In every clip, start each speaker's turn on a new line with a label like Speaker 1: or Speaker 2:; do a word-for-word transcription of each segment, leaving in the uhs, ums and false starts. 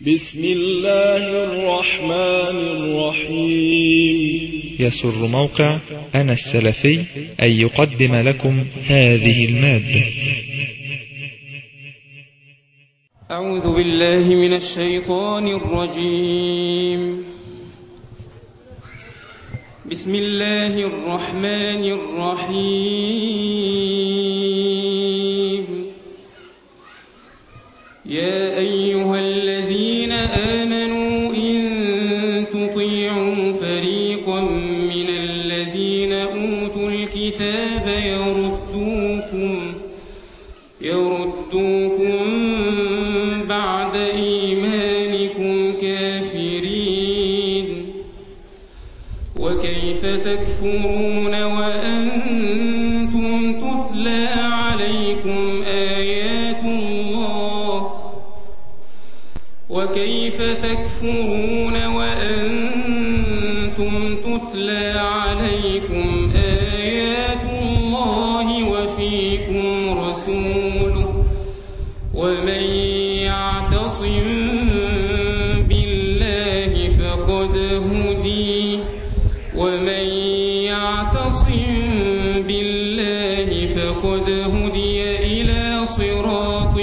Speaker 1: بسم الله الرحمن الرحيم.
Speaker 2: يسر موقع أنا السلفي أن يقدم لكم هذه المادة.
Speaker 3: أعوذ بالله من الشيطان الرجيم. بسم الله الرحمن الرحيم. يا أيها الذين آمنوا إن تطيعوا فريقا من الذين أوتوا الكتاب يردوكم يردوكم بعد إيمانكم كافرين، وكيف تكفرون وأنتم تتلى عليكم آيات الله وكيف تكفرون وأنتم تتلى عليكم آيات الله وفيكم رسوله، ومن يعتصم بالله فقد هدي ومن يعتصم بالله فقد هدي إلى صراط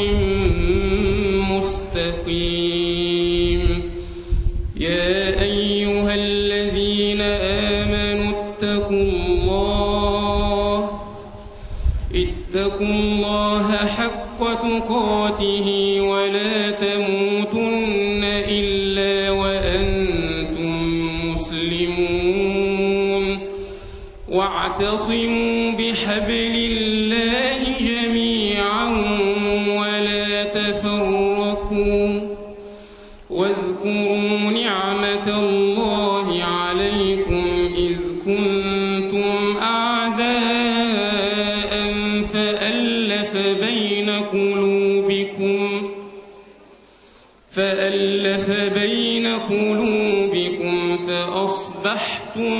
Speaker 3: مستقيم. يا أيها الذين آمنوا اتقوا الله اتقوا الله حق تقاته ولا تموتن إلا وأنتم مسلمون، واعتصموا بحبل الله جميعا ولا تفرقوا، واذكروا نعمة الله عليكم إذ كنتم أعداء فألف بين قلوبكم فألف بين قلوبكم فأصبحتم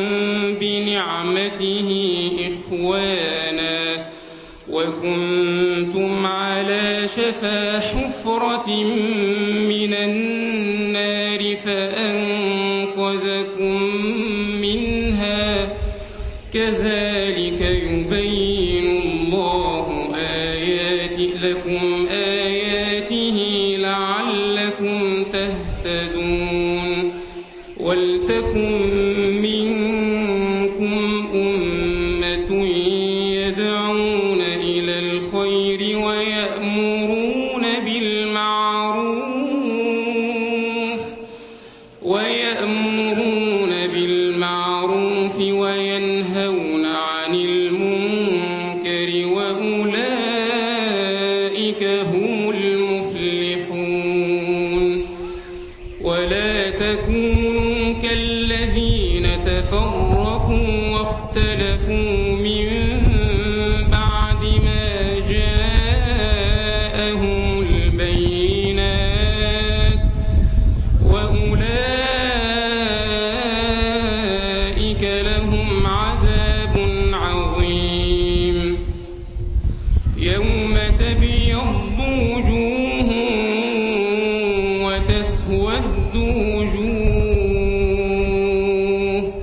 Speaker 3: بنعمته إخوانا، وكنتم على شفا حفرة من النار فأنقذكم منها، كذلك يبين الله آيات لكم آياته لعلكم تهتدون. ولتكن منكم أمة يدعون إلى الخير ويأمرون بالمعروف ويأمرون بالمعروف وينهون عن المنكر، وأولئك هم المفلحون. ولا تكونوا كالذين تفرقوا واختلفوا من بعد ما جاءهم البينات، وأولئك لهم عذاب عظيم. يوم تبيض وجوه وتسود وجوه،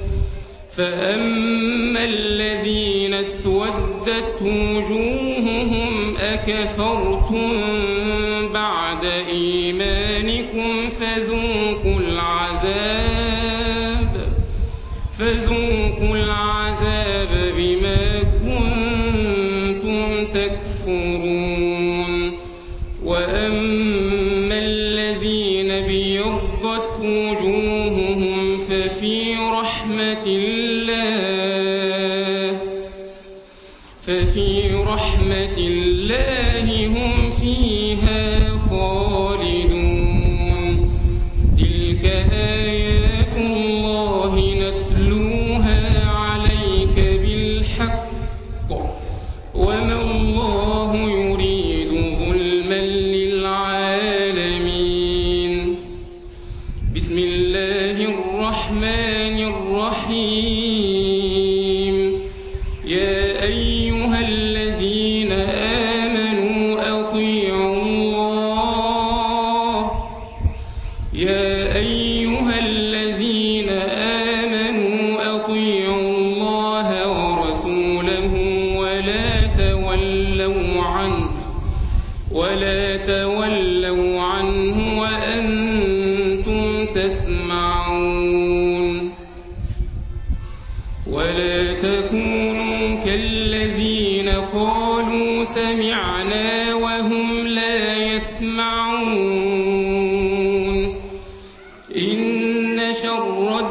Speaker 3: فأما الذين اسودت وجوههم أكفرتم بعد إيمانكم فذوقوا العذاب فذوقوا العذاب بما كنتم تكفرون. وأما الذين ابيضت وجوههم ففي رحمة الله ففي رحمة الله هم فيها خالدون. تلك آيات الله نتلوها عليك بالحق، وما الله يريد ظلما للعالمين. بسم الله الرحمن الرحيم. يا أيها الذين آمنوا أطيعوا الله يا أيها الذين آمنوا أطيعوا الله ورسوله ولا تولوا عنه ولا تولوا عنه وأنتم تسمعون ولا تكونوا كالذين قالوا سمعنا وهم لا يسمعون إن شر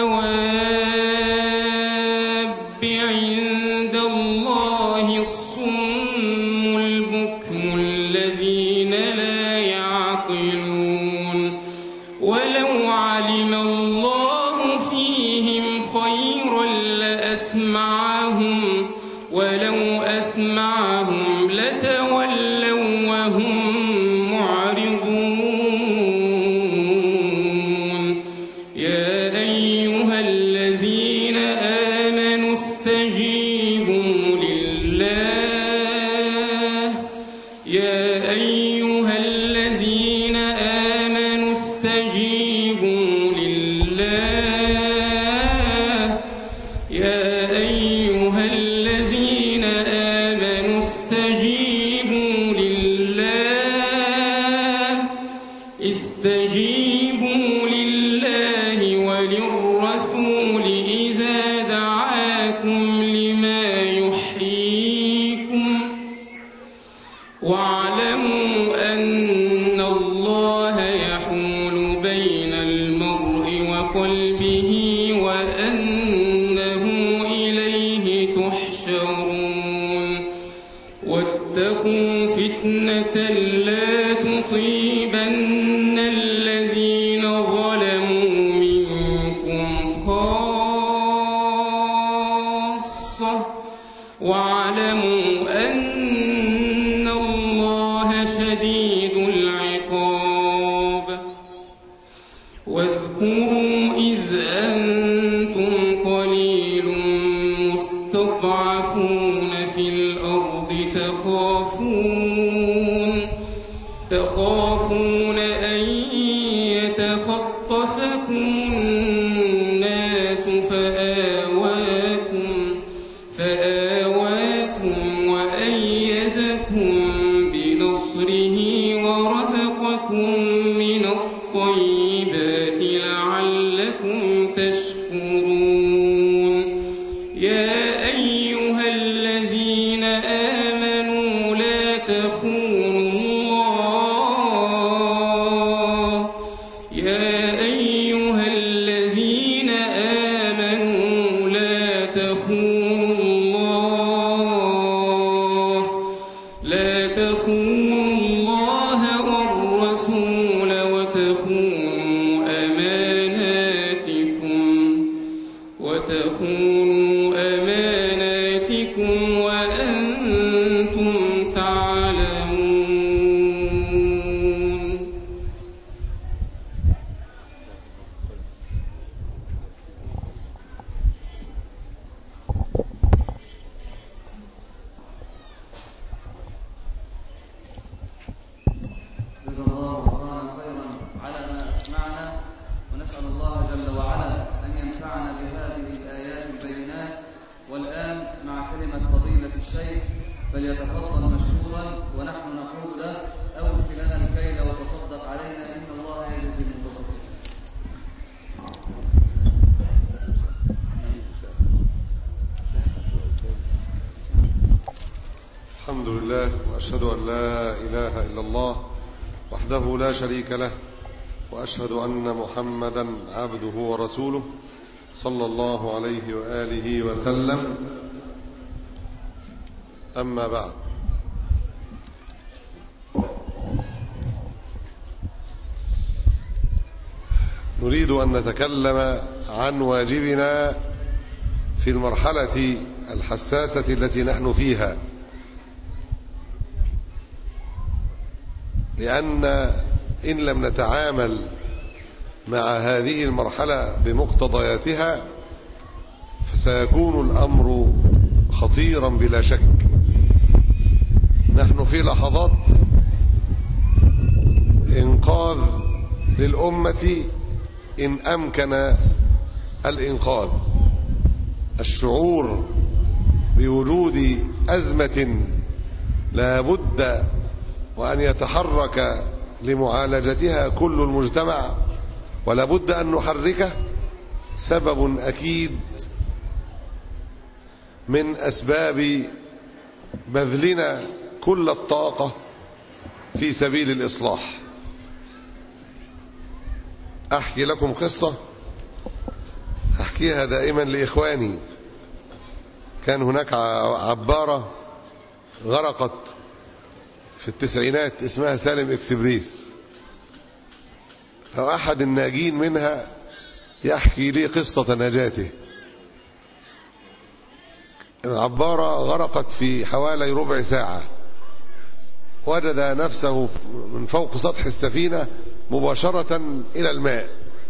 Speaker 3: الدواب عند الله الصم البكم الذين لا يعقلون ولو علم الله فيهم خيرا لأسمعهم ولو أسمعهم لتولوا وهم معرضون يا أيها الذين آمنوا استجيبوا لله يا أيها الذين آمنوا استجيبوا لله يا أيها الذين آمنوا استجيبوا لله استجيبوا لله وللرسول إذا دعاكم لما يحييكم واعلموا أن الله يحول بين المرء وقلبه وأنه إليه تحشرون واتقوا فتنة لا تصيبن الذين ظلموا منكم خاصة واعلموا أن الله شديد العقاب واذكروا إذ أنتم قليل مستضعفون في الأرض تخافون تخافون أن يتخطفكم الناس فآواكم فآواكم وأيدكم بنصره ورزقكم من الطيبات لعلكم تشكرون يا أيها الذين آمنوا لا تخونوا الله يا أيها الذين آمنوا لا تخونوا الله لا تخونوا الله والرسول وتخونوا أماناتكم وتخونوا أماناتكم وأنتم تعلمون
Speaker 4: جزا الله خيرا خيرا على ما أسمعنا ونسأل الله جل وعلا أن ينفعنا بهذه الآيات البينات والآن مع كلمة فضيلة الشيخ فليتفضل مشكورا ونحن نقول له أوف لنا الكيل وتصدق علينا إن الله يجزي المتصدقين.
Speaker 5: الحمد لله وأشهد أن لا إله إلا الله وحده لا شريك له وأشهد أن محمدا عبده ورسوله صلى الله عليه وآله وسلم. أما بعد، نريد أن نتكلم عن واجبنا في المرحلة الحساسة التي نحن فيها، لأن إن لم نتعامل مع هذه المرحلة بمقتضياتها فسيكون الأمر خطيرا بلا شك. نحن في لحظات إنقاذ للأمة إن أمكن الإنقاذ. الشعور بوجود أزمة لا بد وأن يتحرك لمعالجتها كل المجتمع ولا بد أن نحركه سبب أكيد من أسباب بذلنا كل الطاقة في سبيل الإصلاح. أحكي لكم قصة أحكيها دائما لإخواني. كان هناك عبارة غرقت في التسعينات اسمها سالم إكسبريس، فأحد الناجين منها يحكي لي قصة نجاته. العبارة غرقت في حوالي ربع ساعة، وجد نفسه من فوق سطح السفينة مباشرة إلى الماء.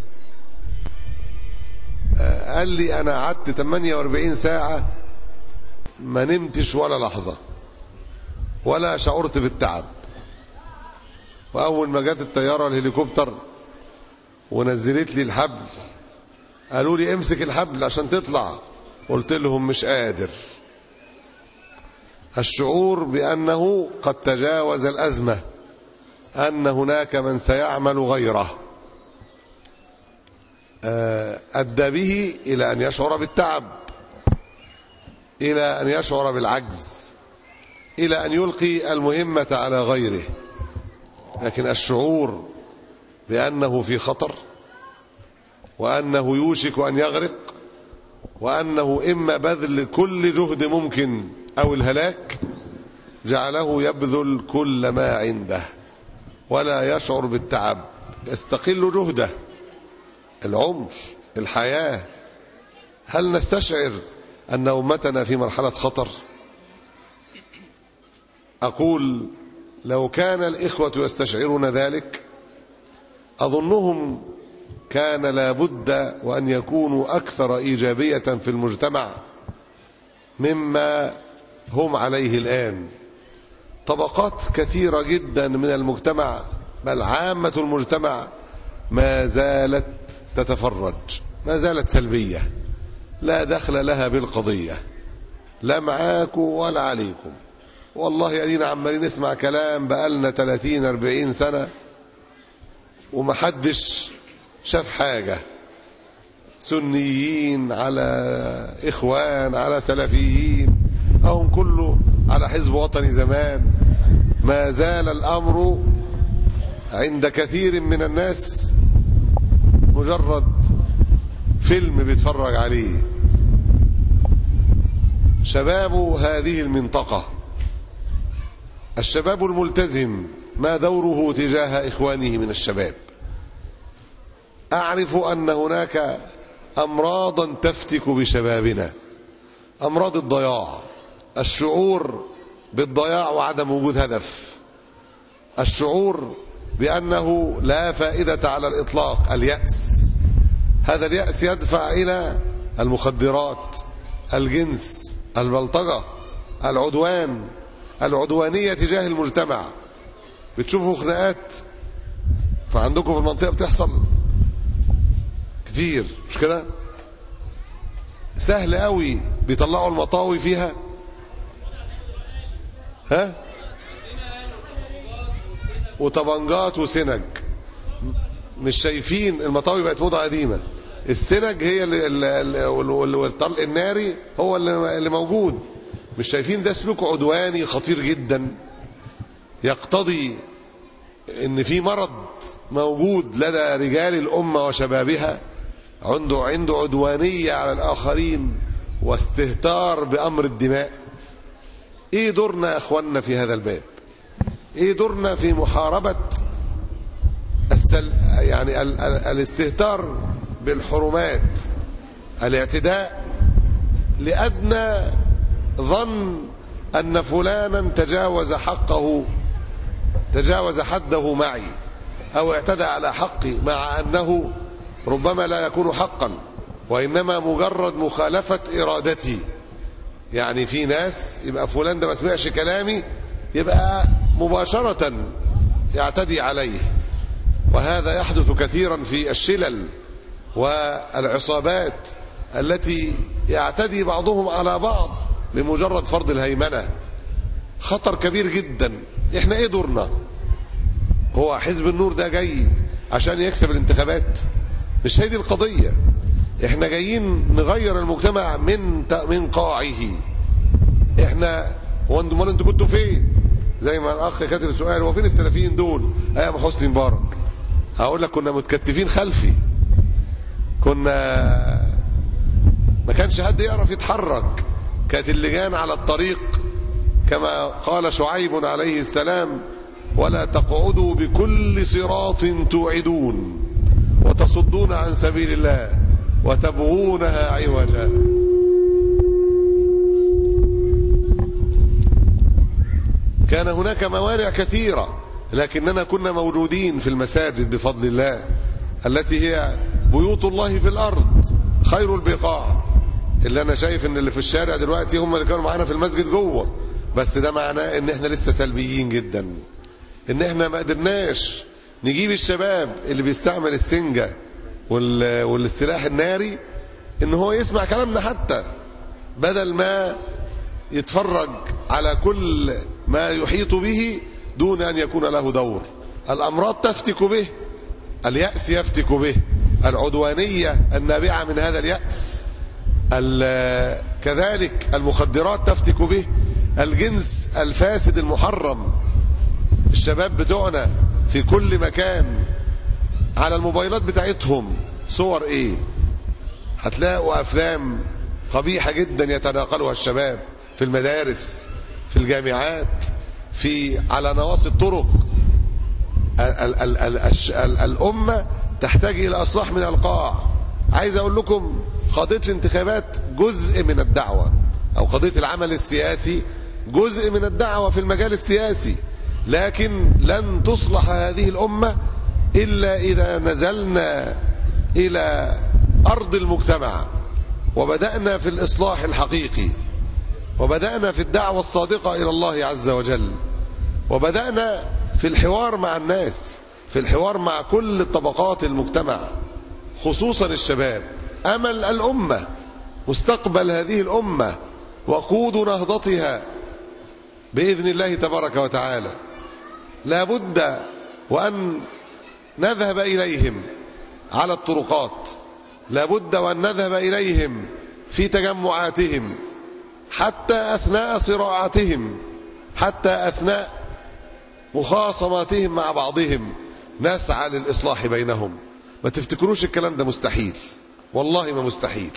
Speaker 5: قال لي أنا قعدت ثمانية وأربعين ساعة ما نمتش ولا لحظة ولا شعرت بالتعب. وأول ما جت الطيارة الهليكوبتر ونزلت لي الحبل قالوا لي امسك الحبل عشان تطلع، قلت لهم مش قادر. الشعور بأنه قد تجاوز الأزمة، أن هناك من سيعمل غيره، أدى به إلى أن يشعر بالتعب، إلى أن يشعر بالعجز، إلى أن يلقي المهمة على غيره. لكن الشعور بأنه في خطر، وأنه يوشك أن يغرق، وأنه إما بذل كل جهد ممكن أو الهلاك، جعله يبذل كل ما عنده ولا يشعر بالتعب، يستقل جهده. العمر، الحياة، هل نستشعر أن أمتنا في مرحلة خطر؟ أقول لو كان الإخوة يستشعرون ذلك أظنهم كان لابد وأن يكونوا أكثر إيجابية في المجتمع مما هم عليه الآن. طبقات كثيرة جدا من المجتمع بل عامة المجتمع ما زالت تتفرج، ما زالت سلبية، لا دخل لها بالقضية، لا معاكم ولا عليكم. والله أدينا عمالين نسمع كلام بقالنا ثلاثين أربعين سنة ومحدش شاف حاجة. سنيين على إخوان على سلفيين، أهم كله على حزب وطني زمان. ما زال الأمر عند كثير من الناس مجرد فيلم بيتفرج عليه. شباب هذه المنطقة، الشباب الملتزم، ما دوره تجاه إخوانه من الشباب؟ أعرف أن هناك أمراضا تفتك بشبابنا، أمراض الضياع، الشعور بالضياع وعدم وجود هدف، الشعور بأنه لا فائدة على الإطلاق، اليأس. هذا اليأس يدفع إلى المخدرات، الجنس، البلطجة، العدوان، العدوانية تجاه المجتمع. بتشوفوا خناقات فعندكم في المنطقة بتحصل كتير، مش كده؟ سهل قوي بيطلعوا المطاوي فيها. ها؟ وطبنجات وسنج. مش شايفين المطاوي بقت موضة قديمة، السنج هي اللي والطلق الناري هو اللي موجود. مش شايفين ده سلوك عدواني خطير جدا يقتضي ان في مرض موجود لدى رجال الأمة وشبابها، عنده عنده عدوانية على الآخرين واستهتار بأمر الدماء. ايه دورنا يا اخواننا في هذا الباب؟ ايه دورنا في محاربة السل... يعني ال... ال... الاستهتار بالحرمات، الاعتداء لأدنى ظن أن فلانا تجاوز حقه، تجاوز حده معي، أو اعتدى على حقي، مع أنه ربما لا يكون حقا وإنما مجرد مخالفة إرادتي. يعني في ناس يبقى فلان ده ما سمعش كلامي يبقى مباشرة يعتدي عليه. وهذا يحدث كثيرا في الشلل والعصابات التي يعتدي بعضهم على بعض لمجرد فرض الهيمنة. خطر كبير جدا. احنا ايه دورنا؟ هو حزب النور ده جاي عشان يكسب الانتخابات؟ مش هي دي القضية. احنا جايين نغير المجتمع من من قاعه. احنا هو انتوا انتوا كنتوا فين؟ زي ما الاخ كاتب سؤال، هو فين السلفيين دول ايام حسني مبارك؟ هقول لك كنا متكتفين خلفي، كنا ما كانش حد يعرف يتحرك، كانت اللجان على الطريق كما قال شعيب عليه السلام: ولا تقعدوا بكل صراط توعدون وتصدون عن سبيل الله وتبغونها عوجا. كان هناك موانع كثيرة، لكننا كنا موجودين في المساجد بفضل الله التي هي بيوت الله في الأرض خير البقاع. اللي أنا شايف إن اللي في الشارع دلوقتي هم اللي كانوا معانا في المسجد جوه، بس ده معناه إن إحنا لسه سلبيين جدا، إن إحنا ما قدرناش نجيب الشباب اللي بيستعمل السنجة والسلاح الناري إن هو يسمع كلامنا، حتى بدل ما يتفرج على كل ما يحيط به دون أن يكون له دور. الأمراض تفتك به، اليأس يفتك به، العدوانية النابعة من هذا اليأس، كذلك المخدرات تفتك به، الجنس الفاسد المحرم. الشباب بتوعنا في كل مكان على الموبايلات بتاعتهم صور ايه؟ هتلاقوا افلام قبيحة جدا يتناقلها الشباب في المدارس، في الجامعات، في على نواصي الطرق. ال ال ال ال الأمة تحتاج إلى إصلاح من القاع. عايز أقول لكم قضية الانتخابات جزء من الدعوة، أو قضية العمل السياسي جزء من الدعوة في المجال السياسي، لكن لن تصلح هذه الأمة إلا إذا نزلنا إلى أرض المجتمع وبدأنا في الإصلاح الحقيقي، وبدأنا في الدعوة الصادقة إلى الله عز وجل، وبدأنا في الحوار مع الناس، في الحوار مع كل طبقات المجتمع، خصوصا الشباب. أمل الأمة، مستقبل هذه الأمة، وقود نهضتها بإذن الله تبارك وتعالى. لا بد وأن نذهب إليهم على الطرقات، لا بد وأن نذهب إليهم في تجمعاتهم، حتى أثناء صراعاتهم، حتى أثناء مخاصماتهم مع بعضهم نسعى للإصلاح بينهم. ما تفتكروش الكلام ده مستحيل، والله ما مستحيل.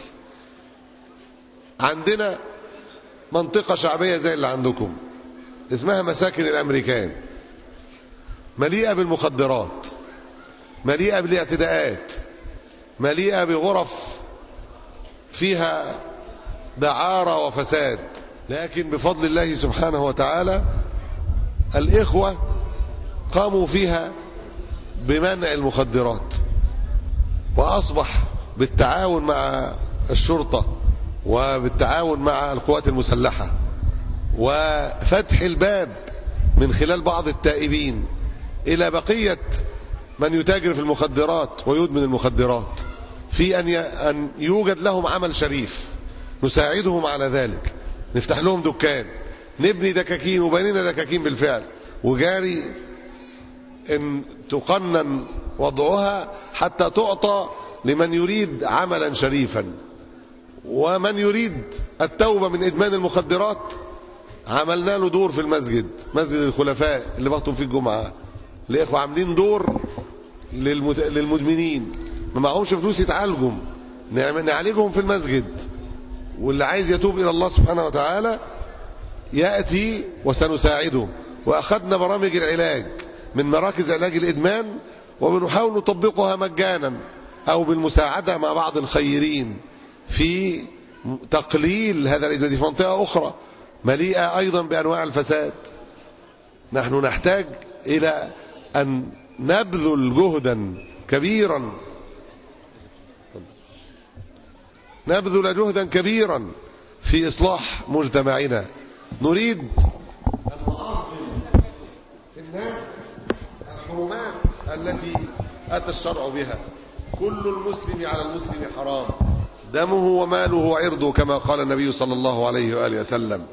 Speaker 5: عندنا منطقة شعبية زي اللي عندكم اسمها مساكن الأمريكان، مليئة بالمخدرات، مليئة بالاعتداءات، مليئة بغرف فيها دعارة وفساد، لكن بفضل الله سبحانه وتعالى الإخوة قاموا فيها بمنع المخدرات، وأصبح بالتعاون مع الشرطة وبالتعاون مع القوات المسلحة وفتح الباب من خلال بعض التائبين إلى بقية من يتاجر في المخدرات ويدمن المخدرات، في أن يوجد لهم عمل شريف نساعدهم على ذلك، نفتح لهم دكان، نبني دكاكين، وبنينا دكاكين بالفعل، وجاري ان تقنن وضعها حتى تعطى لمن يريد عملا شريفا. ومن يريد التوبة من إدمان المخدرات عملنا له دور في المسجد، مسجد الخلفاء اللي بخطب فيه الجمعة، الإخوة عاملين دور للمدمنين ما معهمش فلوس يتعالجوا، نعالجهم في المسجد، واللي عايز يتوب إلى الله سبحانه وتعالى يأتي وسنساعده. وأخذنا برامج العلاج من مراكز علاج الإدمان، وبنحاول نطبقها مجانا أو بالمساعدة مع بعض الخيرين في تقليل هذا الإدمان. في منطقة أخرى مليئة أيضا بأنواع الفساد. نحن نحتاج إلى أن نبذل جهدا كبيرا نبذل جهدا كبيرا في إصلاح مجتمعنا. نريد أن نعظم في الناس الحرمات التي أتى الشرع بها. كل المسلم على المسلم حرام، دمه وماله وعرضه كما قال النبي صلى الله عليه وآله وسلم.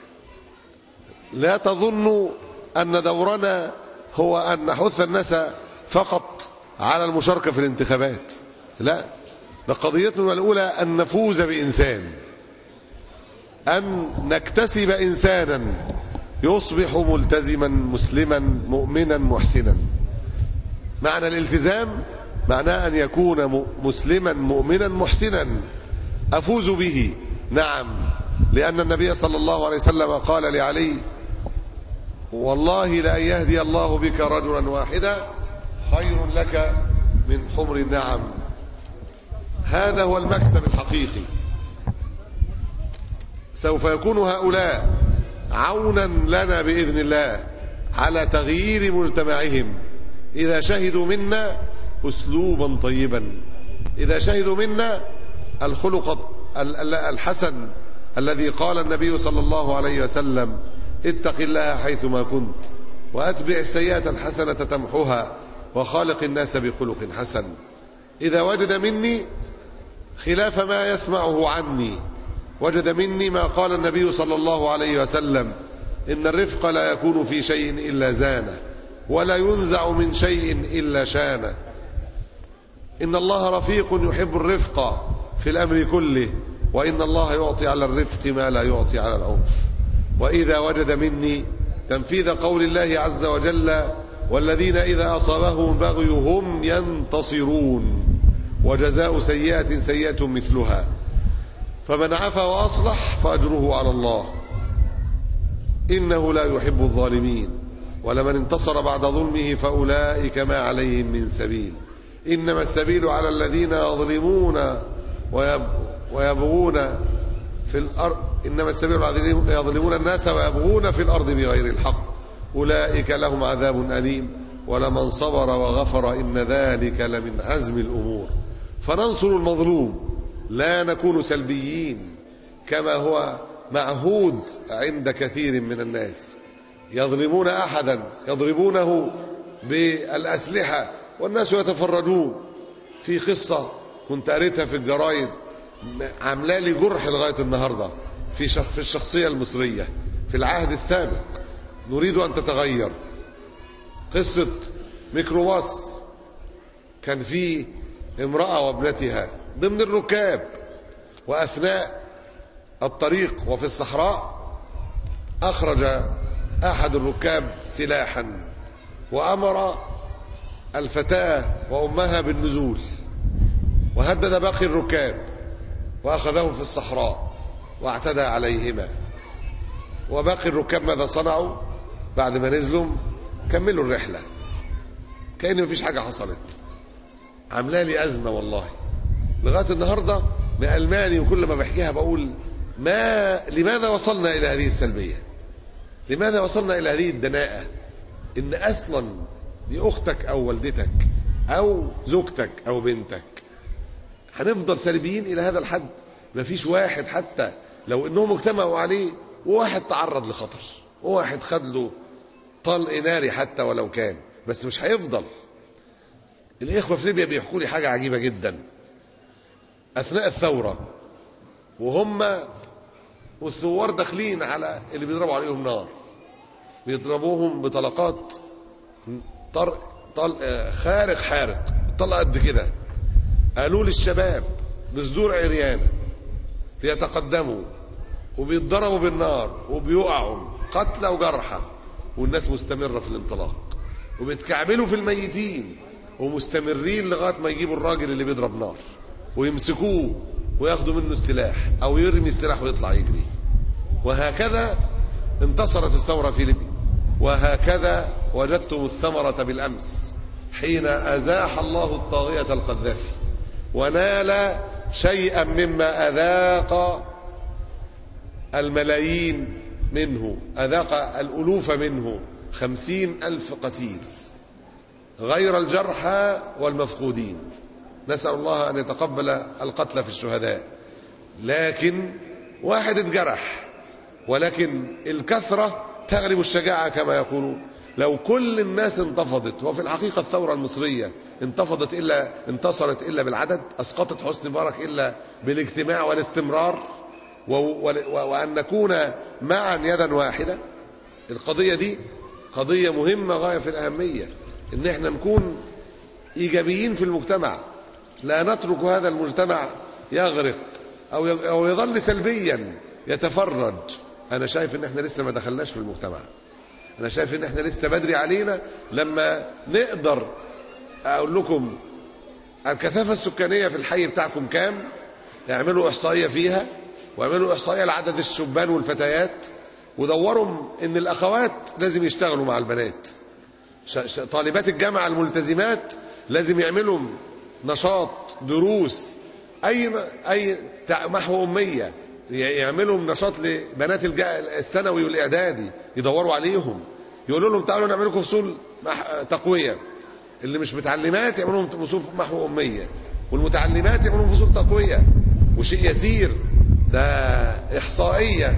Speaker 5: لا تظنوا أن دورنا هو أن نحث الناس فقط على المشاركة في الانتخابات، لا، ده قضيتنا الأولى أن نفوز بإنسان، أن نكتسب إنسانا يصبح ملتزما مسلما مؤمنا محسنا. معنى الالتزام معناه أن يكون مسلما مؤمنا محسنا أفوز به. نعم، لأن النبي صلى الله عليه وسلم قال لعلي: والله لأن يهدي الله بك رجلا واحدا خير لك من حمر النعم. هذا هو المكسب الحقيقي. سوف يكون هؤلاء عونا لنا بإذن الله على تغيير مجتمعهم إذا شهدوا منا أسلوبا طيبا، إذا شهدوا منا الخلق الحسن الذي قال النبي صلى الله عليه وسلم: اتق الله حيثما كنت وأتبع السيئة الحسنة تمحها وخالق الناس بخلق حسن. إذا وجد مني خلاف ما يسمعه عني، وجد مني ما قال النبي صلى الله عليه وسلم: إن الرفق لا يكون في شيء إلا زانه، ولا ينزع من شيء إلا شانه. إن الله رفيق يحب الرفق في الأمر كله، وإن الله يعطي على الرفق ما لا يعطي على العنف. وإذا وجد مني تنفيذ قول الله عز وجل: والذين إذا أصابهم بغي هم ينتصرون، وجزاء سيئة سيئة مثلها، فمن عفا وأصلح فأجره على الله إنه لا يحب الظالمين، ولمن انتصر بعد ظلمه فأولئك ما عليهم من سبيل، إنما السبيل على الذين يظلمون ويبغون في الأرض إنما السبيل على الذين يظلمون الناس ويبغون في الأرض بغير الحق، أولئك لهم عذاب أليم، ولمن صبر وغفر إن ذلك لمن عزم الأمور. فننصر المظلوم، لا نكون سلبيين كما هو معهود عند كثير من الناس. يظلمون أحدا يضربونه بالأسلحة والناس يتفرجون. في قصة كنت قريتها في الجرايد عامله لي جرح لغاية النهاردة في في الشخصية المصرية في العهد السابق، نريد أن تتغير. قصة ميكروباص كان فيه امرأة وابنتها ضمن الركاب، وأثناء الطريق وفي الصحراء أخرج أحد الركاب سلاحا وأمر الفتاة وأمها بالنزول، وهدد باقي الركاب وأخذهم في الصحراء واعتدى عليهما. وباقي الركاب ماذا صنعوا؟ بعد ما نزلوا كملوا الرحلة كأن مفيش حاجة حصلت. عامله لي أزمة والله لغاية النهاردة بألماني، وكل ما بحكيها بقول ما لماذا وصلنا إلى هذه السلبية؟ لماذا وصلنا إلى هذه الدناءة؟ إن أصلا دي أختك أو والدتك أو زوجتك أو بنتك. هنفضل سلبيين إلى هذا الحد؟ مفيش واحد حتى لو إنهم اجتمعوا عليه وواحد تعرض لخطر وواحد خد له طلق ناري حتى ولو كان، بس مش هيفضل. الإخوة في ليبيا بيحكوا لي حاجة عجيبة جدا. أثناء الثورة وهم والثوار داخلين على اللي بيضربوا عليهم نار، بيضربوهم بطلقات طرق طلق خارق حارق، طلق قد كده. قالوا للشباب بصدور عريانة بيتقدموا وبيتضربوا بالنار وبيقعوا قتلى وجرحى، والناس مستمرة في الانطلاق وبيتكعبلوا في الميتين ومستمرين لغاية ما يجيبوا الراجل اللي بيضرب نار ويمسكوه وياخدوا منه السلاح أو يرمي السلاح ويطلع يجري. وهكذا انتصرت الثورة في ليبيا، وهكذا وجدتم الثمرة بالأمس حين أزاح الله الطاغية القذافي ونال شيئا مما أذاق الملايين منه، أذاق الألوف منه، خمسين ألف قتيل غير الجرحى والمفقودين. نسأل الله أن يتقبل القتل في الشهداء. لكن واحد اتجرح، ولكن الكثرة تغلب الشجاعة كما يقولون. لو كل الناس انتفضت، وفي الحقيقة الثورة المصرية انتفضت إلا انتصرت إلا بالعدد، أسقطت حسني مبارك إلا بالاجتماع والاستمرار وأن نكون معا يدا واحدة. القضية دي قضية مهمة غاية في الأهمية، إن احنا نكون إيجابيين في المجتمع، لا نترك هذا المجتمع يغرق أو يظل سلبيا يتفرج. أنا شايف إن احنا لسه ما دخلناش في المجتمع، أنا شايف إن احنا لسه بدري علينا لما نقدر أقول لكم الكثافة السكانية في الحي بتاعكم كام، اعملوا إحصائية فيها، واعملوا إحصائية لعدد الشبان والفتيات، ودوروا إن الأخوات لازم يشتغلوا مع البنات، طالبات الجامعة الملتزمات لازم يعملوا نشاط دروس، أي أي محو أمية، يعملوا نشاط لبنات الثانوي والإعدادي، يدوروا عليهم، يقولوا لهم تعالوا نعمل لكم فصول تقوية، اللي مش متعلمات يعملوا لهم فصول محو أمية، والمتعلمات يعملوا لهم فصول تقوية. وشيء يسير ده إحصائية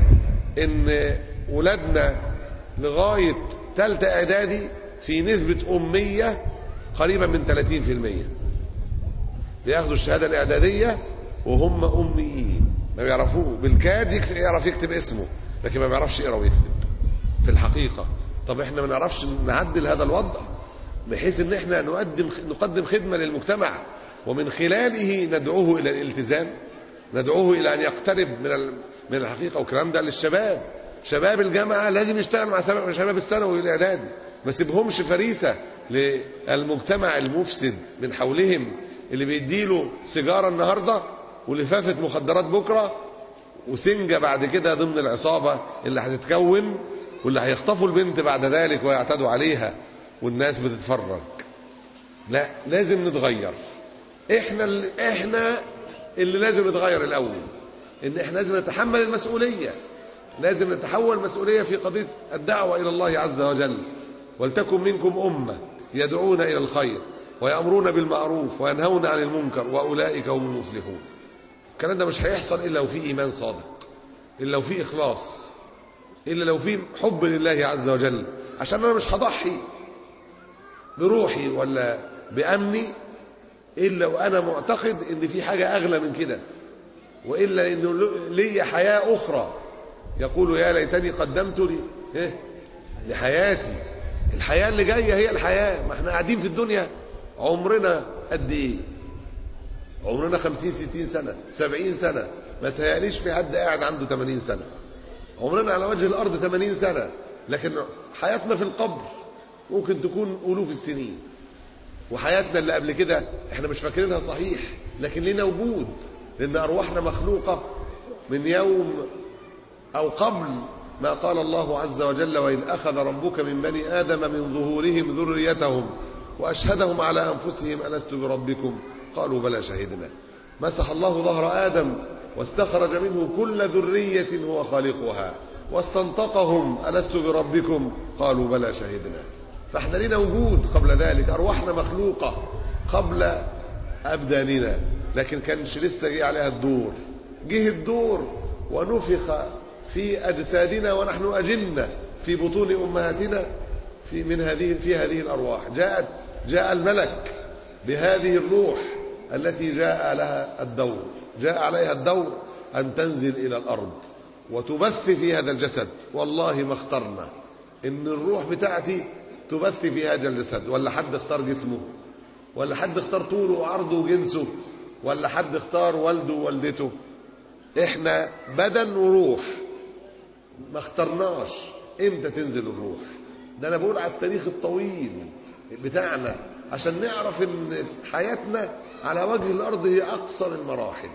Speaker 5: إن ولادنا لغاية ثالثة إعدادي في نسبة أمية قريبا من ثلاثين بالمئة، بياخدوا الشهادة الإعدادية وهم أميين، ما بيعرفوه بالكاد يعرف يكتب اسمه لكن ما بيعرفش يقرأ ويكتب في الحقيقة. طب احنا ما نعرفش نعدل هذا الوضع بحيث ان احنا نقدم نقدم خدمة للمجتمع، ومن خلاله ندعوه الى الالتزام، ندعوه الى ان يقترب من من الحقيقة. والكلام ده للشباب، شباب الجامعة لازم يشتغل مع شباب الثانوي والاعدادي، ما سيبهمش فريسة للمجتمع المفسد من حولهم، اللي بيديله سيجارة النهاردة ولفافة مخدرات بكرة وسنجة بعد كده ضمن العصابة اللي هتتكون، واللي هيخطفوا البنت بعد ذلك ويعتدوا عليها والناس بتتفرج. لا، لازم نتغير. احنا اللي احنا اللي لازم نتغير الاول، ان احنا لازم نتحمل المسؤولية، لازم نتحول مسؤولية في قضية الدعوة الى الله عز وجل. ولتكن منكم أمة يدعون الى الخير ويأمرون بالمعروف وينهون عن المنكر وأولئك هم المفلحون. الكلام ده مش هيحصل إلا لو في إيمان صادق، إلا لو في إخلاص، إلا لو في حب لله عز وجل. عشان أنا مش هضحي بروحي ولا بأمني إلا وأنا معتقد إن في حاجة أغلى من كده، وإلا إنه لي حياة أخرى. يقول يا ليتني قدمت لي إيه؟ لحياتي. الحياة اللي جاية هي الحياة. ما احنا قاعدين في الدنيا عمرنا قد ايه؟ عمرنا خمسين ستين سنة، سبعين سنة، ما تهيأليش في حد قاعد عنده ثمانين سنة. عمرنا على وجه الأرض ثمانين سنة، لكن حياتنا في القبر ممكن تكون ألوف السنين. وحياتنا اللي قبل كده احنا مش فاكرينها صحيح، لكن لنا وجود، لأن أرواحنا مخلوقة من يوم أو قبل ما قال الله عز وجل وإذ أخذ ربك من بني آدم من ظهورهم ذريتهم وأشهدهم على أنفسهم ألست بربكم قالوا بلى شهدنا. مسح الله ظهر آدم واستخرج منه كل ذرية هو خالقها واستنطقهم ألست بربكم قالوا بلى شهدنا. فاحنا لنا وجود قبل ذلك، أرواحنا مخلوقة قبل أبداننا، لكن كانش لسه جه عليها الدور. جه الدور ونفخ في أجسادنا ونحن أجنة في بطون أمهاتنا في من هذه في هذه الأرواح. جاءت جاء الملك بهذه الروح التي جاء لها الدور، جاء عليها الدور أن تنزل إلى الأرض وتبث في هذا الجسد. والله ما اخترنا إن الروح بتاعتي تبث في هذا الجسد، ولا حد اختار جسمه، ولا حد اختار طوله وعرضه وجنسه، ولا حد اختار والده ووالدته. احنا بدن وروح، ما اخترناش امتى تنزل الروح. ده انا بقول على التاريخ الطويل بتاعنا عشان نعرف ان حياتنا على وجه الارض هي اقصر المراحل،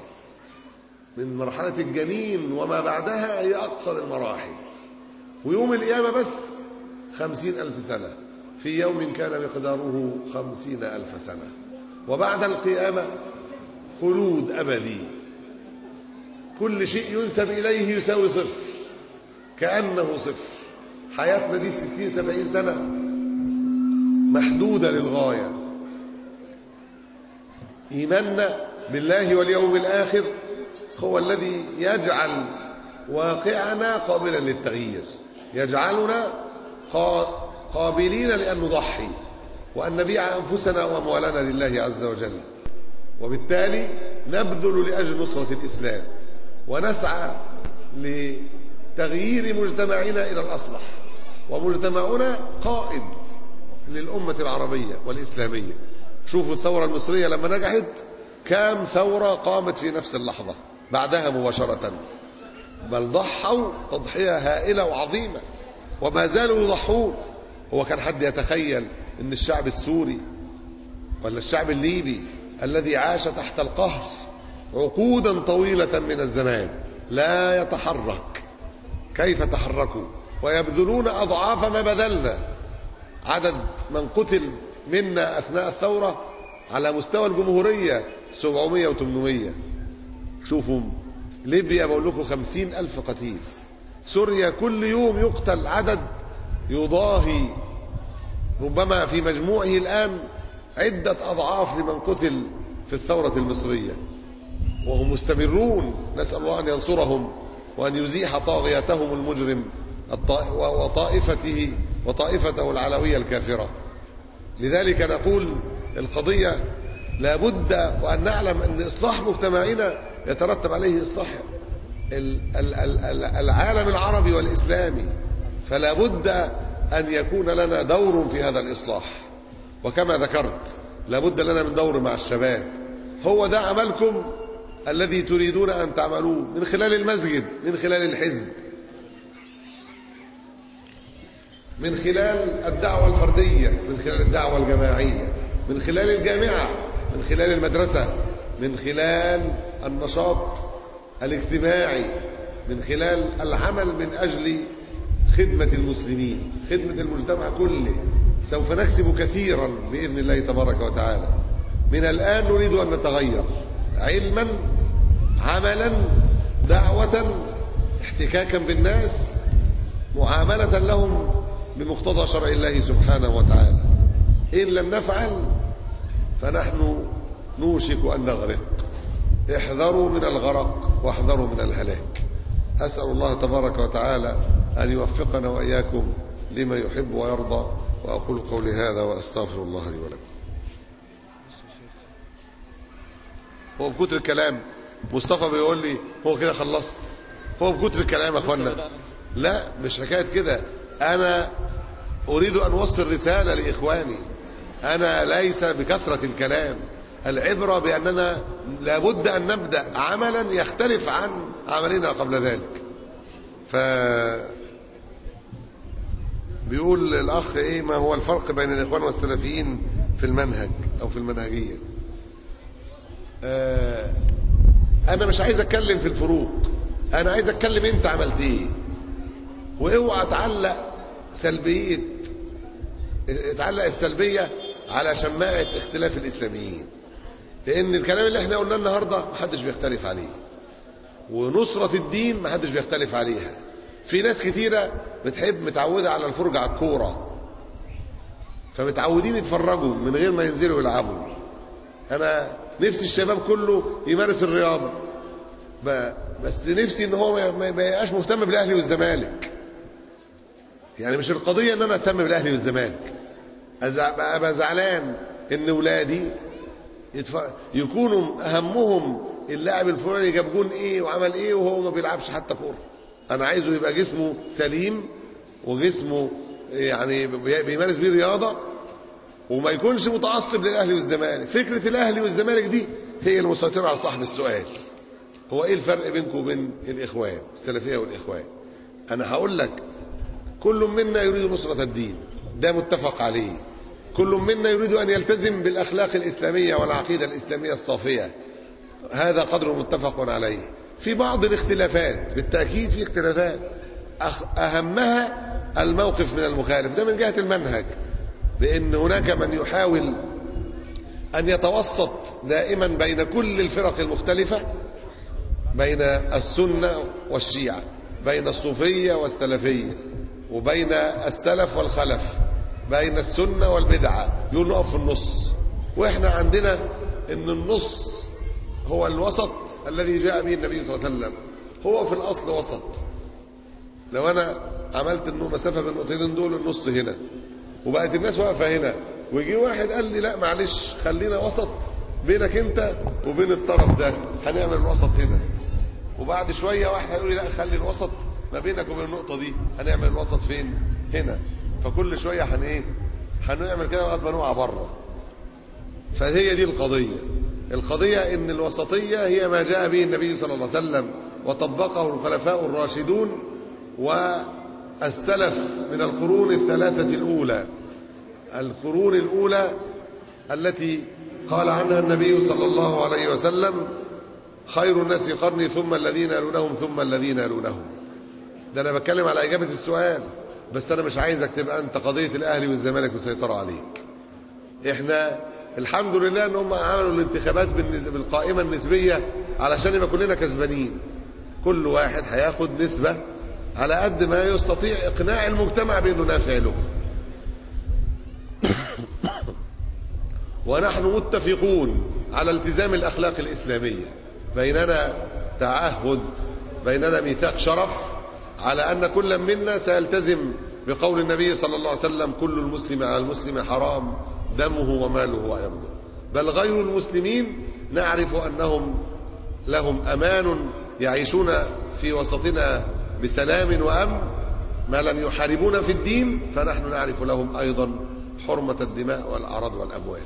Speaker 5: من مرحلة الجنين وما بعدها هي اقصر المراحل. ويوم القيامة بس خمسين ألف سنة، في يوم كان مقداره خمسين ألف سنة. وبعد القيامة خلود أبدي، كل شيء ينسب إليه يساوي صفر، كأنه صفر. حياتنا دي ستين سبعين سنة محدودة للغاية. إيماننا بالله واليوم الآخر هو الذي يجعل واقعنا قابلا للتغيير، يجعلنا قابلين لأن نضحي وأن نبيع أنفسنا وأموالنا لله عز وجل، وبالتالي نبذل لأجل نصرة الإسلام ونسعى لتغيير مجتمعنا إلى الأصلح. ومجتمعنا قائد للأمة العربية والإسلامية. شوفوا الثورة المصرية لما نجحت كام ثورة قامت في نفس اللحظة بعدها مباشرة، بل ضحوا تضحية هائلة وعظيمة وما زالوا يضحون. هو كان حد يتخيل أن الشعب السوري ولا الشعب الليبي الذي عاش تحت القهر عقودا طويلة من الزمان لا يتحرك؟ كيف تحركوا ويبذلون أضعاف ما بذلنا؟ عدد من قتل منا أثناء الثورة على مستوى الجمهورية سبعمائة وثمانمائة. شوفوا ليبيا بقول لكم خمسين ألف قتيل، سوريا كل يوم يقتل عدد يضاهي ربما في مجموعه الآن عدة أضعاف لمن قتل في الثورة المصرية، وهم مستمرون. نسأل الله أن ينصرهم وأن يزيح طاغيتهم المجرم وطائفته وطائفته العلوية الكافرة. لذلك نقول القضية لابد وأن نعلم أن إصلاح مجتمعنا يترتب عليه إصلاح العالم العربي والإسلامي، فلا بد أن يكون لنا دور في هذا الإصلاح. وكما ذكرت لابد لنا من دور مع الشباب. هو ده عملكم الذي تريدون أن تعملوه من خلال المسجد، من خلال الحزب، من خلال الدعوة الفردية، من خلال الدعوة الجماعية، من خلال الجامعة، من خلال المدرسة، من خلال النشاط الاجتماعي، من خلال العمل من أجل خدمة المسلمين، خدمة المجتمع كله. سوف نكسب كثيرا بإذن الله تبارك وتعالى. من الآن نريد أن نتغير علما، عملا، دعوة، احتكاكا بالناس، معاملة لهم بمقتضى شرع الله سبحانه وتعالى. إن لم نفعل فنحن نوشك أن نغرق. احذروا من الغرق واحذروا من الهلاك. أسأل الله تبارك وتعالى أن يوفقنا وإياكم لما يحب ويرضى. وأقول قولي هذا وأستغفر الله لي ولكم. هو بكتر الكلام مصطفى بيقول لي هو كده خلصت؟ هو بكتر الكلام يا أخوانا؟ لا، مش حكاية كده. أنا أريد أن أوصل رسالة لإخواني. أنا ليس بكثرة الكلام، العبرة بأننا لابد أن نبدأ عملا يختلف عن عملنا قبل ذلك. ف بيقول الأخ إيه ما هو الفرق بين الإخوان والسلفيين في المنهج أو في المنهجية؟ آه أنا مش عايز أتكلم في الفروق، أنا عايز أتكلم أنت عملت إيه. واوعى تعلق سلبية تعلق السلبية على شماعة اختلاف الإسلاميين، لأن الكلام اللي احنا قلناه النهاردة محدش بيختلف عليه، ونصرة الدين محدش بيختلف عليها. في ناس كتيرة بتحب متعودة على الفرجة على الكورة، فمتعودين يتفرجوا من غير ما ينزلوا يلعبوا. أنا نفسي الشباب كله يمارس الرياضة، بس نفسي ان هو ما يبقاش مهتم بالاهلي والزمالك. يعني مش القضيه ان انا اهتم بالاهلي والزمالك، ابقى زعلان ان ولادي يكونوا اهمهم اللاعب الفلاني جاب جون ايه وعمل ايه وهو ما بيلعبش حتى كوره. انا عايزه يبقى جسمه سليم وجسمه يعني بيمارس بيه رياضه، وما يكونش متعصب للاهلي والزمالك. فكره الاهلي والزمالك دي هي المسيطره على صاحب السؤال. هو ايه الفرق بينكم وبين الاخوان السلفيه والاخوان؟ انا هقول لك كل منا يريد نصرة الدين، ده متفق عليه. كل منا يريد ان يلتزم بالاخلاق الاسلاميه والعقيده الاسلاميه الصافيه، هذا قدر متفق عليه. في بعض الاختلافات، بالتاكيد في اختلافات، اهمها الموقف من المخالف، ده من جهه المنهج، بان هناك من يحاول ان يتوسط دائما بين كل الفرق المختلفه، بين السنة والشيعة، بين الصوفية والسلفية، وبين السلف والخلف، بين السنة والبدعة، يقول نقف في النص. وإحنا عندنا إن النص هو الوسط الذي جاء به النبي صلى الله عليه وسلم، هو في الأصل وسط. لو أنا عملت إنه مسافة بين النقطتين دول النص هنا، وبقت الناس واقفة هنا، ويجي واحد قال لي لا معلش خلينا وسط بينك انت وبين الطرف ده، هنعمل الوسط هنا. وبعد شوية واحد هيقول لي لا خلي الوسط ما بينك وبين النقطة دي، هنعمل الوسط فين؟ هنا. فكل شوية هن ايه؟ هنعمل كده لغاية ما نقع بره. فهي دي القضية. القضية ان الوسطية هي ما جاء به النبي صلى الله عليه وسلم وطبقه الخلفاء الراشدون والسلف من القرون الثلاثة الأولى. القرون الأولى التي قال عنها النبي صلى الله عليه وسلم خير الناس قرني ثم الذين يلونهم ثم الذين يلونهم. ده أنا بتكلم على إجابة السؤال، بس أنا مش عايزك تبقى أنت قضية الأهلي والزمالك مسيطرة عليك. إحنا الحمد لله ان هم عملوا الانتخابات بالقائمة النسبية علشان يبقى كلنا كسبانين. كل واحد هياخد نسبة على قد ما يستطيع اقناع المجتمع بانه نافع له. ونحن متفقون على التزام الاخلاق الاسلامية. بيننا تعهد، بيننا ميثاق شرف على ان كل منا سيلتزم بقول النبي صلى الله عليه وسلم كل المسلم على المسلم حرام دمه وماله وعرضه. بل غير المسلمين نعرف أنهم لهم أمان يعيشون في وسطنا بسلام وأمن ما لم يحاربون في الدين، فنحن نعرف لهم أيضا حرمة الدماء والأعراض والأموال.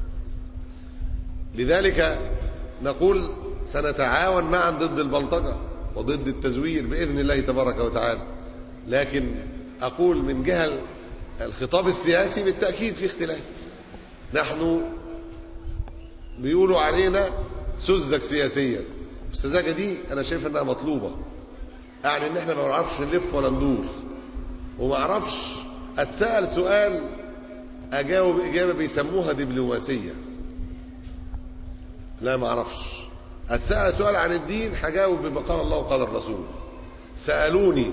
Speaker 5: لذلك نقول سنتعاون معا ضد البلطجة وضد التزوير بإذن الله تبارك وتعالى. لكن أقول من جهة الخطاب السياسي بالتأكيد في اختلاف. نحن بيقولوا علينا سذج سياسيا. السذاجة دي أنا شايف أنها مطلوبة، يعني أن احنا ما نعرفش نلف ولا ندور، وما أعرفش أتسأل سؤال أجاوب إجابة بيسموها دبلوماسية. لا ما أعرفش أتسأل سؤال عن الدين هجاوب بما قال الله وقال الرسول. سألوني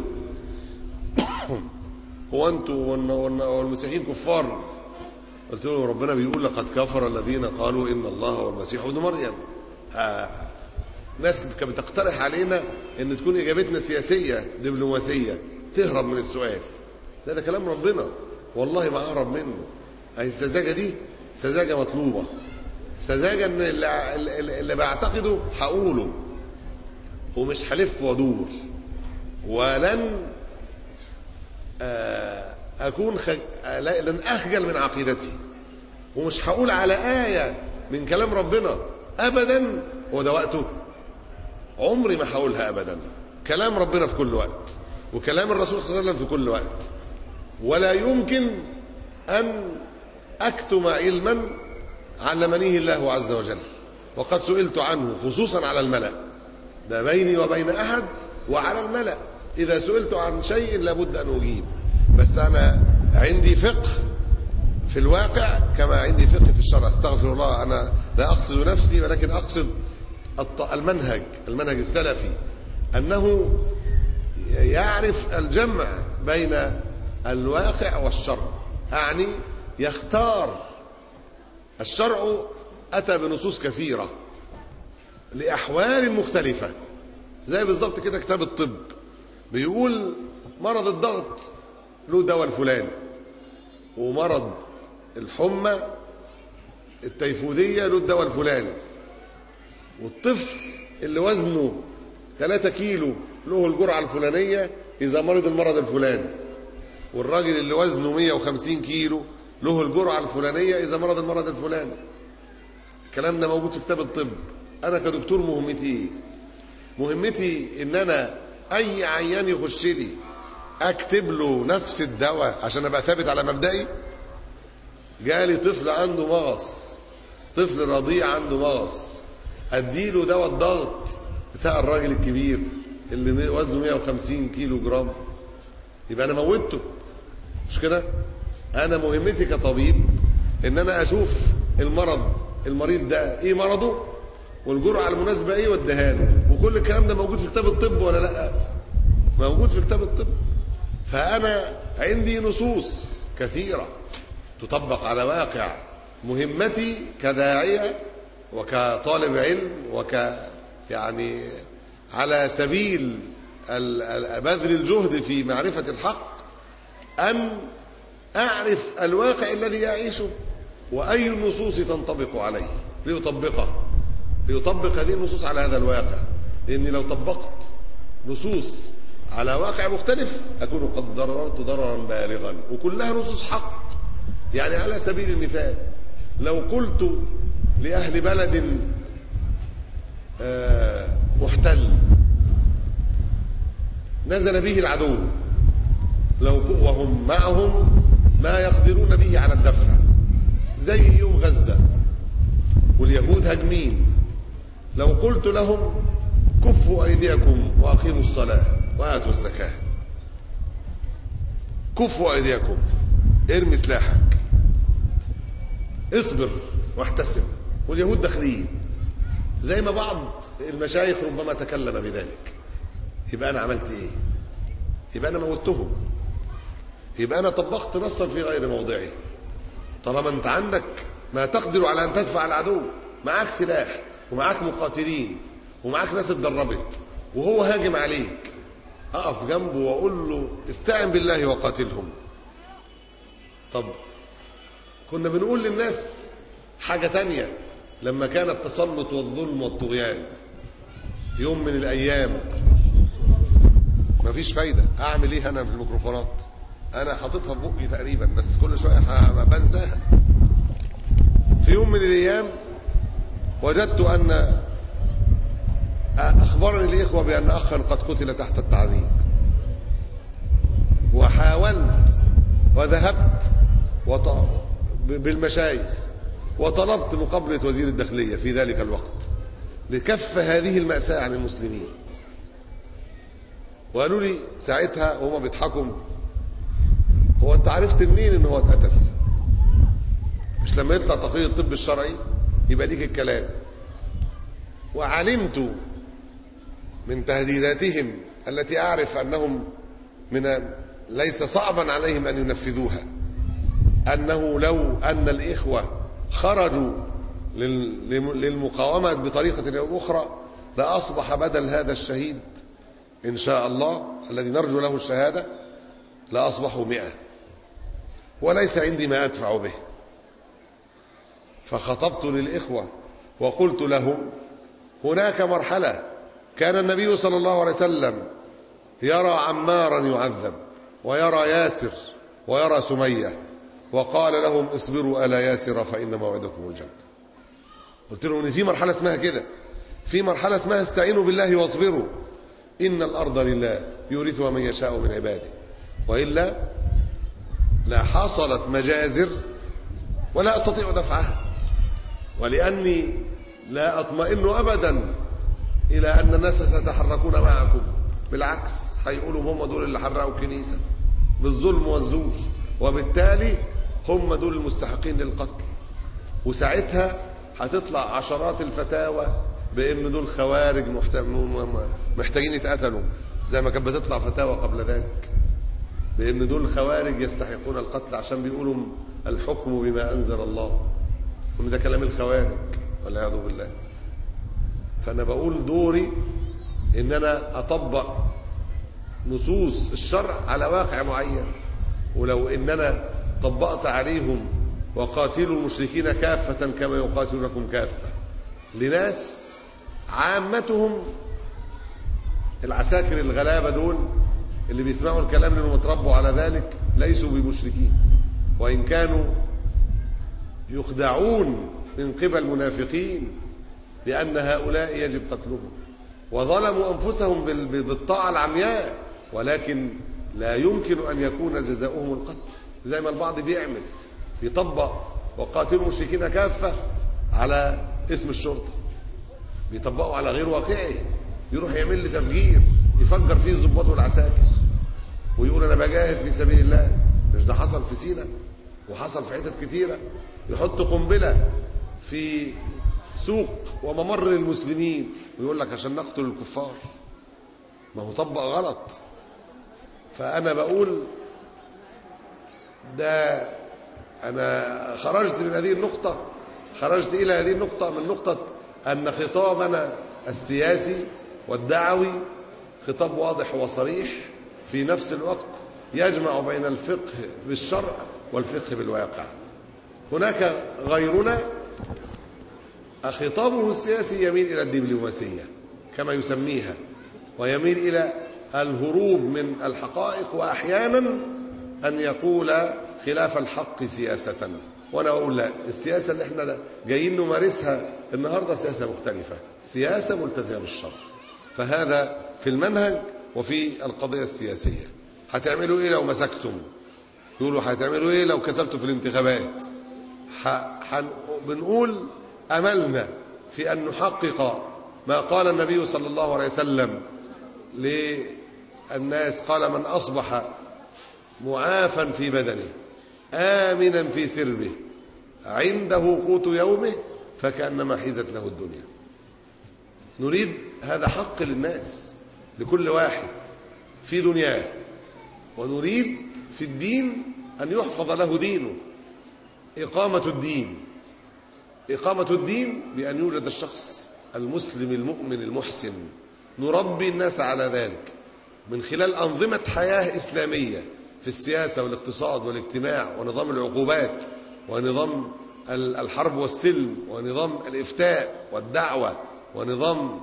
Speaker 5: هو أنتوا والمسيحيين كفار؟ قلت له ربنا بيقول لقد كفر الذين قالوا إن الله هو المسيح ابن مريم. آه. ناس كانت بتقترح علينا ان تكون اجابتنا سياسيه دبلوماسيه تهرب من السؤال. لا ده كلام ربنا والله ما اهرب منه. اي السذاجه دي سذاجه مطلوبه، سذاجه ان اللي, اللي بعتقده هقوله ومش هلف وادور، ولن اكون خج... لن اخجل من عقيدتي، ومش هقول على ايه من كلام ربنا ابدا وده وقته، عمري ما هقولها ابدا. كلام ربنا في كل وقت وكلام الرسول صلى الله عليه وسلم في كل وقت، ولا يمكن ان اكتم علما علمنيه الله عز وجل، وقد سئلت عنه خصوصا على الملأ. ده بيني وبين احد وعلى الملأ، اذا سئلت عن شيء لابد ان اجيب. بس انا عندي فقه في الواقع كما عندي فقه في الشرع. استغفر الله، انا لا اقصد نفسي ولكن اقصد المنهج المنهج السلفي، أنه يعرف الجمع بين الواقع والشرع. أعني يختار. الشرع أتى بنصوص كثيرة لأحوال مختلفة، زي بالضبط كده كتاب الطب بيقول مرض الضغط له دواء الفلاني، ومرض الحمى التيفودية له الدواء الفلاني، والطفل اللي وزنه ثلاثة كيلو له الجرعة الفلانية إذا مرض المرض الفلاني، والراجل اللي وزنه مية وخمسين كيلو له الجرعة الفلانية إذا مرض المرض الفلاني. الكلام ده موجود في كتاب الطب. أنا كدكتور مهمتي إيه؟ مهمتي إن أنا أي عيان يخش لي أكتب له نفس الدواء عشان أبقى ثابت على مبدئي. جالي طفل عنده مغص، طفل رضيع عنده مغص، اديله دواء الضغط بتاع الراجل الكبير اللي وزنه مية وخمسين كيلو جرام، يبقى انا موتته. مش كده؟ انا مهمتي كطبيب ان انا اشوف المرض المريض ده ايه مرضه والجرعه المناسبه ايه واديها له. وكل الكلام ده موجود في كتاب الطب ولا لا؟ موجود في كتاب الطب. فانا عندي نصوص كثيره تطبق على واقع. مهمتي كداعيه وكطالب علم وك يعني على سبيل بذل الجهد في معرفة الحق أن أعرف الواقع الذي يعيشه وأي النصوص تنطبق عليه ليطبقه ليطبق هذه النصوص على هذا الواقع. لأني لو طبقت نصوص على واقع مختلف أكون قد ضررت ضررا بالغا، وكلها نصوص حق. يعني على سبيل المثال لو قلت لأهل بلد محتل نزل به العدو لو وهم معهم ما يقدرون به على الدفع، زي يوم غزة واليهود هاجمين، لو قلت لهم كفوا أيديكم وأقيموا الصلاة وآتوا الزكاة، كفوا أيديكم، ارمي سلاحك، اصبر واحتسب، واليهود داخلين زي ما بعض المشايخ ربما تكلم بذلك، يبقى أنا عملت إيه؟ يبقى أنا موتهم، يبقى أنا طبقت نصا في غير موضعه. طالما أنت عندك ما تقدر على أن تدفع العدو، معاك سلاح ومعاك مقاتلين ومعاك ناس اتدربت وهو هاجم عليك، أقف جنبه وأقول له استعن بالله وقاتلهم. طب كنا بنقول للناس حاجة تانية لما كان التسلط والظلم والطغيان، يوم من الأيام مفيش فايدة، أعمل إيه أنا في الميكروفونات؟ أنا حاططها في بقي تقريبا بس كل شوية بنساها. في يوم من الأيام وجدت أن أخبرني الإخوة بأن أخا قد قتل تحت التعذيب، وحاولت وذهبت بالمشايخ وطلبت مقابلة وزير الداخلية في ذلك الوقت لكف هذه المأساة عن المسلمين، وقالوا لي ساعتها وهم بيضحكوا هو أنت عرفت منين إن هو اتقتل؟ مش لما يطلع تقرير الطب الشرعي يبقى ليك الكلام. وعلمت من تهديداتهم التي أعرف أنهم من ليس صعبا عليهم أن ينفذوها، أنه لو أن الإخوة خرجوا للمقاومة بطريقة أو أخرى لأصبح بدل هذا الشهيد إن شاء الله الذي نرجو له الشهادة لأصبحوا مئة، وليس عندي ما أدفع به. فخطبت للإخوة وقلت لهم هناك مرحلة كان النبي صلى الله عليه وسلم يرى عمارا يعذب ويرى ياسر ويرى سمية، وقال لهم اصبروا ألا ياسر فإن موعدكم الجنة. قلت لهم إن في مرحلة اسمها كده، في مرحلة اسمها استعينوا بالله واصبروا، إن الأرض لله يورثها من يشاء من عباده، وإلا لا حصلت مجازر ولا أستطيع دفعها. ولأني لا أطمئن أبدا إلى أن الناس سيتحركون معكم، بالعكس هيقولوا هم دول اللي حرقوا الكنيسة بالظلم والزور، وبالتالي هم دول المستحقين للقتل. وساعتها هتطلع عشرات الفتاوى بأن دول خوارج محتاجين يتقتلوا، زي ما كانت بتطلع فتاوى قبل ذلك بأن دول خوارج يستحقون القتل عشان بيقولوا الحكم بما أنزل الله، وإن ده كلام الخوارج والعياذ بالله. فأنا بقول دوري إن أنا أطبق نصوص الشرع على واقع معين، ولو إن أنا طبقت عليهم وقاتلوا المشركين كافة كما يقاتلونكم كافة، لناس عامتهم العساكر الغلابة دول اللي بيسمعوا الكلام لأنهم اتربوا على ذلك ليسوا بمشركين، وإن كانوا يخدعون من قبل منافقين لأن هؤلاء يجب قتلهم، وظلموا أنفسهم بالطاعة العمياء، ولكن لا يمكن أن يكون جزاؤهم القتل. زي ما البعض بيعمل بيطبق وقاتلوا المشركين كافة على اسم الشرطة، بيطبقوا على غير واقعه، يروح يعمل لي تفجير يفجر فيه الضباط والعساكر ويقول أنا بجاهد في سبيل الله. مش ده حصل في سيناء وحصل في حتت كتيرة؟ يحط قنبلة في سوق وممر المسلمين ويقول لك عشان نقتل الكفار، ما هو طبق غلط. فأنا بقول ده أنا خرجت من هذه النقطة، خرجت إلى هذه النقطة من نقطة أن خطابنا السياسي والدعوي خطاب واضح وصريح، في نفس الوقت يجمع بين الفقه بالشرع والفقه بالواقع. هناك غيرنا خطابه السياسي يميل إلى الدبلوماسية كما يسميها، ويميل إلى الهروب من الحقائق، وأحيانا أن يقول خلاف الحق سياسة. وأنا أقول لا، السياسة اللي احنا جايين نمارسها النهاردة سياسة مختلفة، سياسة ملتزمة بالشرع. فهذا في المنهج وفي القضية السياسية. هتعملوا إيه لو مسكتم؟ يقولوا هتعملوا إيه لو كسبتوا في الانتخابات؟ بنقول أملنا في أن نحقق ما قال النبي صلى الله عليه وسلم للناس، قال: من أصبح معافا في بدنه آمنا في سربه عنده قوت يومه فكأنما حيزت له الدنيا. نريد هذا حق للناس، لكل واحد في دنياه، ونريد في الدين أن يحفظ له دينه. إقامة الدين إقامة الدين بأن يوجد الشخص المسلم المؤمن المحسن، نربي الناس على ذلك من خلال أنظمة حياة إسلامية في السياسة والاقتصاد والاجتماع ونظام العقوبات ونظام الحرب والسلم ونظام الإفتاء والدعوة ونظام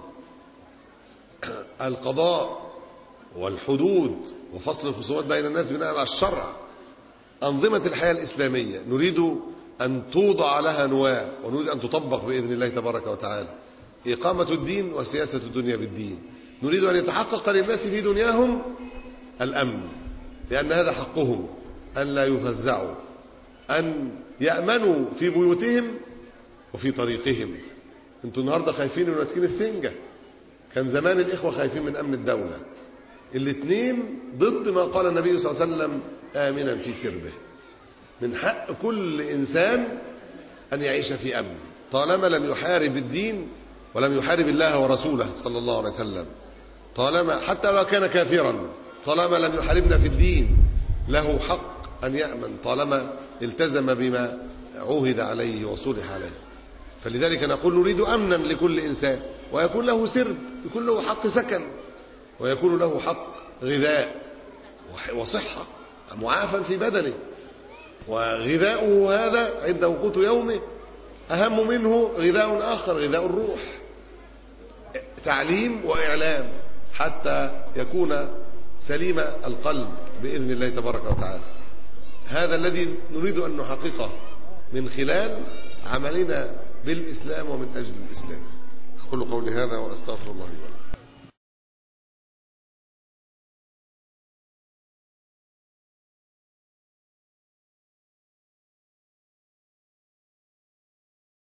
Speaker 5: القضاء والحدود وفصل الخصومات بين الناس بناء على الشرع. أنظمة الحياة الإسلامية نريد أن توضع لها نواة ونريد أن تطبق بإذن الله تبارك وتعالى. إقامة الدين وسياسة الدنيا بالدين. نريد أن يتحقق للناس في دنياهم الأمن، لأن هذا حقهم، أن لا يفزعوا، أن يأمنوا في بيوتهم وفي طريقهم. أنتم النهاردة خايفين من مسكين السنجة، كان زمان الإخوة خايفين من أمن الدولة. الاثنين ضد ما قال النبي صلى الله عليه وسلم: آمنا في سربه. من حق كل إنسان أن يعيش في أمن طالما لم يحارب الدين ولم يحارب الله ورسوله صلى الله عليه وسلم، طالما حتى لو كان كافرا، طالما لم يحاربنا في الدين له حق أن يأمن طالما التزم بما عهد عليه وصلح عليه. فلذلك نقول نريد أمنا لكل إنسان، ويكون له سرب، يكون له حق سكن، ويكون له حق غذاء وصحة، معافى في بدنه، وغذاؤه هذا عنده قوت يومه. أهم منه غذاء آخر، غذاء الروح، تعليم وإعلام، حتى يكون سليم القلب بإذن الله تبارك وتعالى. هذا الذي نريد أن نحققه من خلال عملنا بالإسلام ومن أجل الإسلام. أقول قولي هذا وأستغفر الله لي ولكم.